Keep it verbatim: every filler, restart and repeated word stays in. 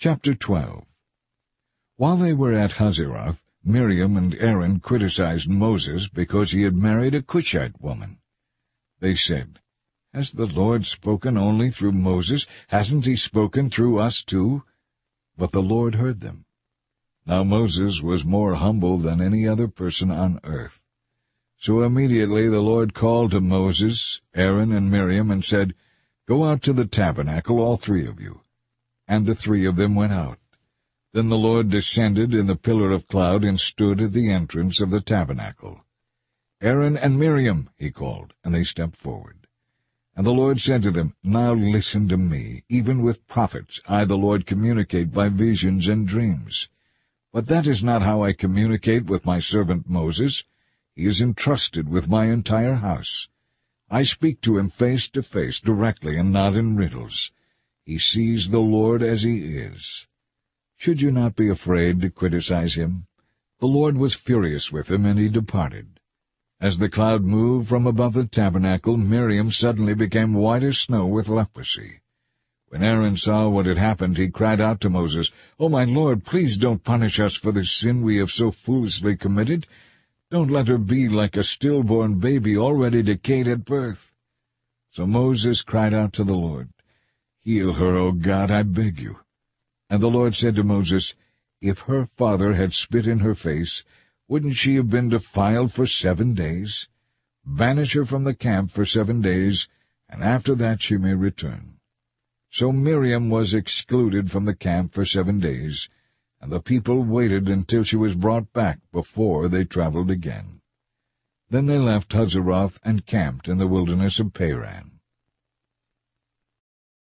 Chapter twelve. While they were at Hazeroth, Miriam and Aaron criticized Moses because he had married a Cushite woman. They said, "Has the Lord spoken only through Moses? Hasn't he spoken through us too?" But the Lord heard them. Now Moses was more humble than any other person on earth. So immediately the Lord called to Moses, Aaron, and Miriam, and said, "Go out to the tabernacle, all three of you." And the three of them went out. Then the Lord descended in the pillar of cloud and stood at the entrance of the tabernacle. "Aaron and Miriam," he called, and they stepped forward. And the Lord said to them, "Now listen to me. Even with prophets I, the Lord, communicate by visions and dreams. But that is not how I communicate with my servant Moses. He is entrusted with my entire house. I speak to him face to face, directly, and not in riddles. He sees the Lord as he is. Should you not be afraid to criticize him?" The Lord was furious with him, and he departed. As the cloud moved from above the tabernacle, Miriam suddenly became white as snow with leprosy. When Aaron saw what had happened, he cried out to Moses, "Oh, my Lord, please don't punish us for the sin we have so foolishly committed. Don't let her be like a stillborn baby already decayed at birth." So Moses cried out to the Lord, "Heal her, O God, I beg you." And the Lord said to Moses, "If her father had spit in her face, wouldn't she have been defiled for seven days? Banish her from the camp for seven days, and after that she may return." So Miriam was excluded from the camp for seven days, and the people waited until she was brought back before they traveled again. Then they left Hazeroth and camped in the wilderness of Paran.